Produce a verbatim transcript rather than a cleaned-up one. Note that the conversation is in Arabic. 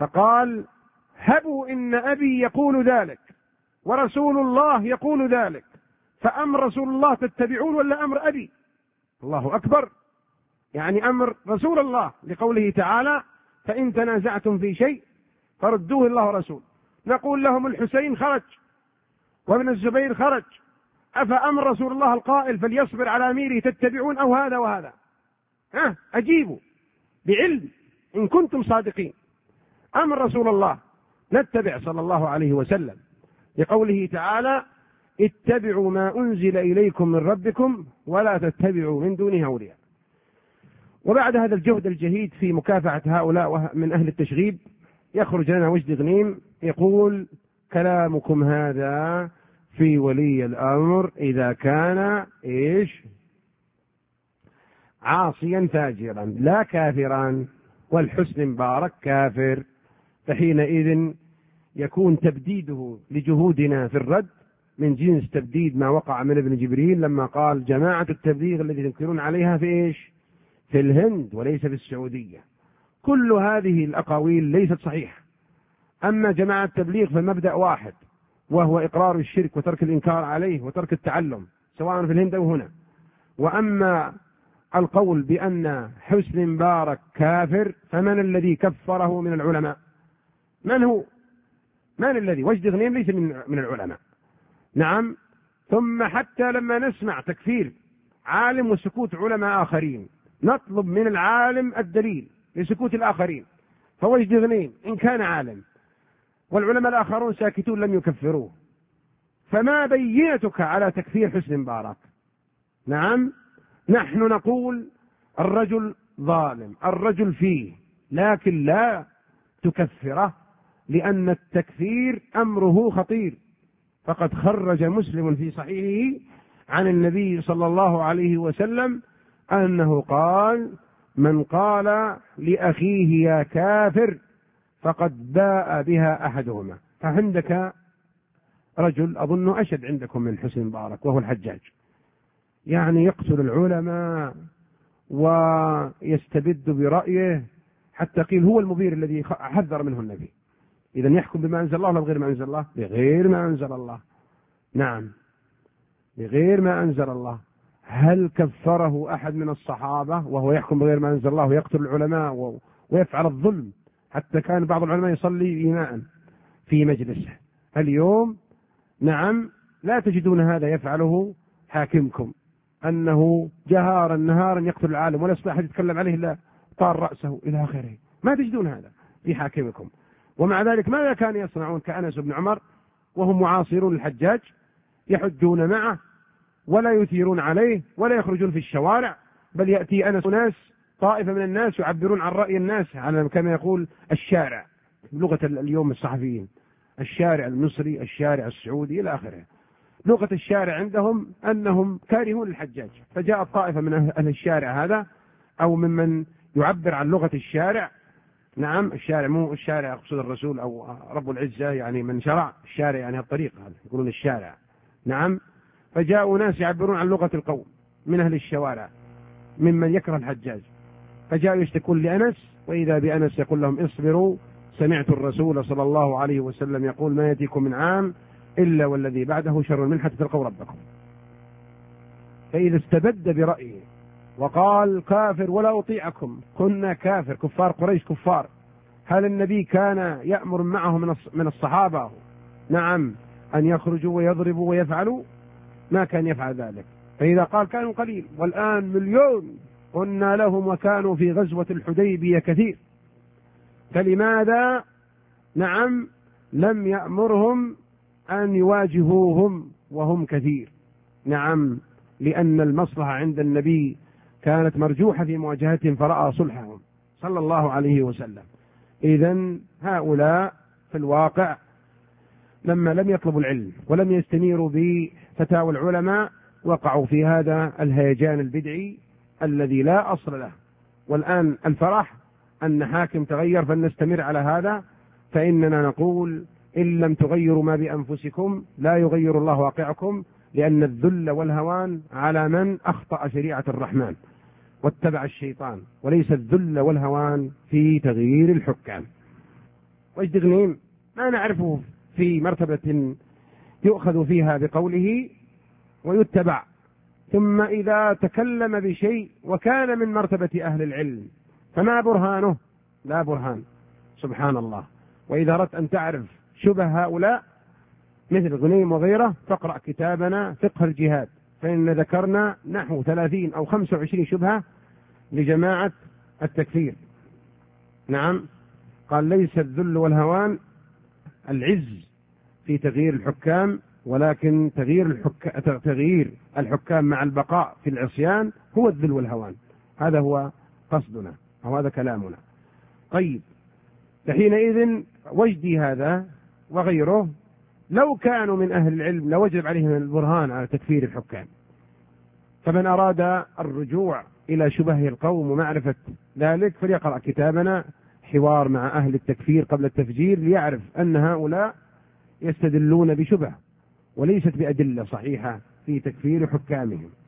فقال هبوا إن أبي يقول ذلك ورسول الله يقول ذلك، فأمر رسول الله تتبعون ولا أمر أبي؟ الله أكبر، يعني أمر رسول الله لقوله تعالى فإن تنازعتم في شيء فردوه الله ورسوله. نقول لهم الحسين خرج وابن الزبير خرج، أفأمر رسول الله القائل فليصبر على أميره تتبعون أو هذا وهذا؟ ها أجيبوا بعلم إن كنتم صادقين. أمر رسول الله نتبع صلى الله عليه وسلم لقوله تعالى اتبعوا ما أنزل إليكم من ربكم ولا تتبعوا من دونه أولياء. وبعد هذا الجهد الجهيد في مكافحة هؤلاء من أهل التشغيب يخرج لنا وجدي غنيم يقول كلامكم هذا في ولي الأمر إذا كان إيش عاصيا فاجرا لا كافرا، والحسن مبارك كافر، فحينئذ يكون تبديده لجهودنا في الرد من جنس تبديد ما وقع من ابن جبريل لما قال جماعة التبليغ الذي تنكرون عليها في إيش في الهند وليس في السعودية. كل هذه الأقاويل ليست صحيحة. أما جماعة التبليغ فالمبدأ واحد وهو إقرار الشرك وترك الإنكار عليه وترك التعلم سواء في الهند أو هنا. وأما القول بأن حسن مبارك كافر فمن الذي كفره من العلماء؟ من هو؟ من الذي؟ وجدي غنيم ليس من العلماء. نعم. ثم حتى لما نسمع تكفير عالم وسكوت علماء آخرين نطلب من العالم الدليل لسكوت الآخرين. فوجدي غنيم إن كان عالم والعلماء الآخرون ساكتون لم يكفروه، فما بينتك على تكفير حسن مبارك؟ نعم. نحن نقول الرجل ظالم، الرجل فيه، لكن لا تكفره، لأن التكفير أمره خطير. فقد خرج مسلم في صحيحه عن النبي صلى الله عليه وسلم أنه قال من قال لأخيه يا كافر فقد باء بها أحدهما. فعندك رجل أظن أشد عندكم من حسن مبارك وهو الحجاج، يعني يقتل العلماء ويستبد برأيه حتى قيل هو المبير الذي حذر منه النبي. إذا يحكم بما أنزل الله ولا بغير ما أنزل الله؟ بغير ما أنزل الله. نعم بغير ما أنزل الله. هل كفره أحد من الصحابة وهو يحكم بغير ما أنزل الله ويقتل العلماء ويفعل الظلم؟ حتى كان بعض العلماء يصلي إيماء في مجلسه. اليوم نعم لا تجدون هذا يفعله حاكمكم، أنه جهارا نهارا يقتل العالم ولا يستطيع أحد يتكلم عليه إلا طار رأسه إلى آخره. ما تجدون هذا في حاكمكم. ومع ذلك ماذا كانوا يصنعون كأنس بن عمر وهم معاصرون الحجاج؟ يحجون معه ولا يثيرون عليه ولا يخرجون في الشوارع، بل يأتي أنس ناس طائفة من الناس يعبرون عن رأي الناس على كما يقول الشارع بلغة اليوم الصحفيين، الشارع المصري الشارع السعودي إلى آخره. لغة الشارع عندهم أنهم كارهون الحجاج، فجاءت طائفة من أهل الشارع هذا أو ممن يعبر عن لغة الشارع. نعم الشارع مو الشارع أقصد الرسول أو رب العزة، يعني من شرع الشارع يعني الطريق هذا يقولون الشارع. نعم. فجاءوا ناس يعبرون عن لغة القوم من أهل الشوارع ممن يكره الحجاج، فجاءوا يشتكون لأنس، وإذا بأنس يقول لهم اصبروا سمعت الرسول صلى الله عليه وسلم يقول ما يأتيكم من عام إلا والذي بعده شر منه حتى تلقوا ربكم. فإذا استبد برأيه وقال كافر ولا أطيعكم، كنا كافر كفار قريش كفار، هل النبي كان يأمر معه من الصحابة نعم أن يخرجوا ويضربوا ويفعلوا؟ ما كان يفعل ذلك. فإذا قال كانوا قليل والآن مليون قلنا لهم وكانوا في غزوة الحديبية كثير، فلماذا نعم لم يأمرهم أن يواجهوهم وهم كثير؟ نعم لأن المصلحة عند النبي كانت مرجوحة في مواجهتهم فرأى صلحهم صلى الله عليه وسلم. إذن هؤلاء في الواقع لما لم يطلبوا العلم ولم يستنيروا بفتاوى العلماء وقعوا في هذا الهيجان البدعي الذي لا أصل له. والآن الفرح أن حاكم تغير فلنستمر على هذا، فإننا نقول إن لم تغيروا ما بأنفسكم لا يغير الله واقعكم، لأن الذل والهوان على من أخطأ شريعة الرحمن واتبع الشيطان، وليس الذل والهوان في تغيير الحكام. وجدي غنيم ما نعرفه في مرتبة يؤخذ فيها بقوله ويتبع، ثم إذا تكلم بشيء وكان من مرتبة أهل العلم فما برهانه؟ لا برهان، سبحان الله. وإذا أردت أن تعرف شبه هؤلاء مثل غنيم وغيره فاقرأ كتابنا فقه الجهاد، فإن ذكرنا نحو ثلاثين أو خمسة وعشرين شبهة لجماعة التكفير. نعم، قال ليس الذل والهوان العز في تغيير الحكام، ولكن تغيير الحكام, تغيير الحكام مع البقاء في العصيان هو الذل والهوان. هذا هو قصدنا أو هذا كلامنا. طيب، فحينئذ وجدي هذا وغيره لو كانوا من أهل العلم لوجب عليهم البرهان على تكفير الحكام. فمن أراد الرجوع إلى شبه القوم ومعرفة ذلك فليقرأ كتابنا حوار مع أهل التكفير قبل التفجير، ليعرف أن هؤلاء يستدلون بشبه وليست بأدلة صحيحة في تكفير حكامهم.